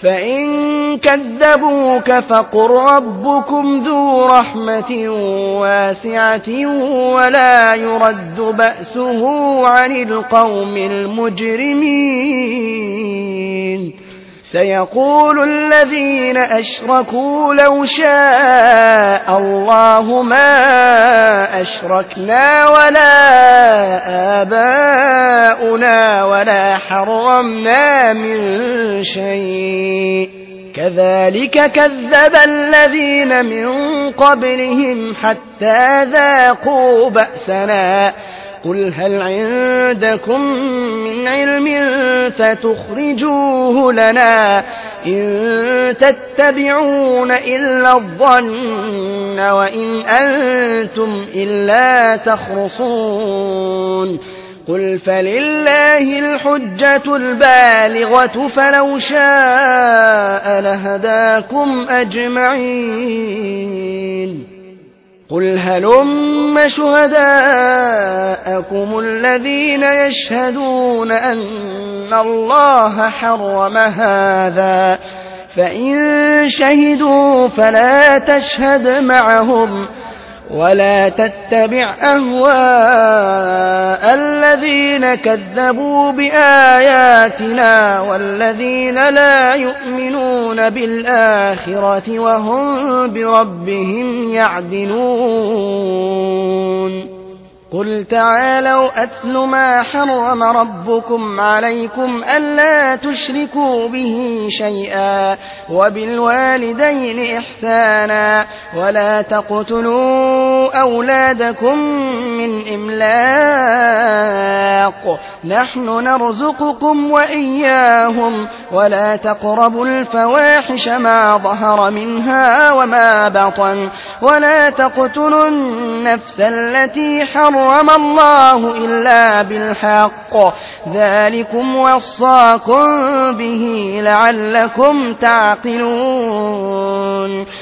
فإن كذبوك فقل ربكم ذو رحمة واسعة ولا يرد بأسه عن القوم المجرمين. سيقول الذين أشركوا لو شاء الله ما أشركنا ولا آباؤنا ولا حرمنا من شيء كذلك كذب الذين من قبلهم حتى ذاقوا بأسنا قل هل عندكم من علم فتخرجوه لنا إن تتبعون إلا الظن وإن أنتم إلا تخرصون قل فلله الحجة البالغة فلو شاء لهداكم أجمعين قل هلم شهداءكم الذين يشهدون أن الله حرم هذا فإن شهدوا فلا تشهد معهم ولا تتبع أهواء الذين كذبوا بآياتنا والذين لا يؤمنون بالآخرة وهم بربهم يعدلون قل تعالوا أتل ما حرم ربكم عليكم ألا تشركوا به شيئا وبالوالدين إحسانا ولا تقتلوا أولادكم من إملاق نحن نرزقكم وإياهم ولا تقربوا الفواحش ما ظهر منها وما بطن ولا تقتلوا النفس التي حرم الله إلا بالحق ذلكم وصاكم به لعلكم تعقلون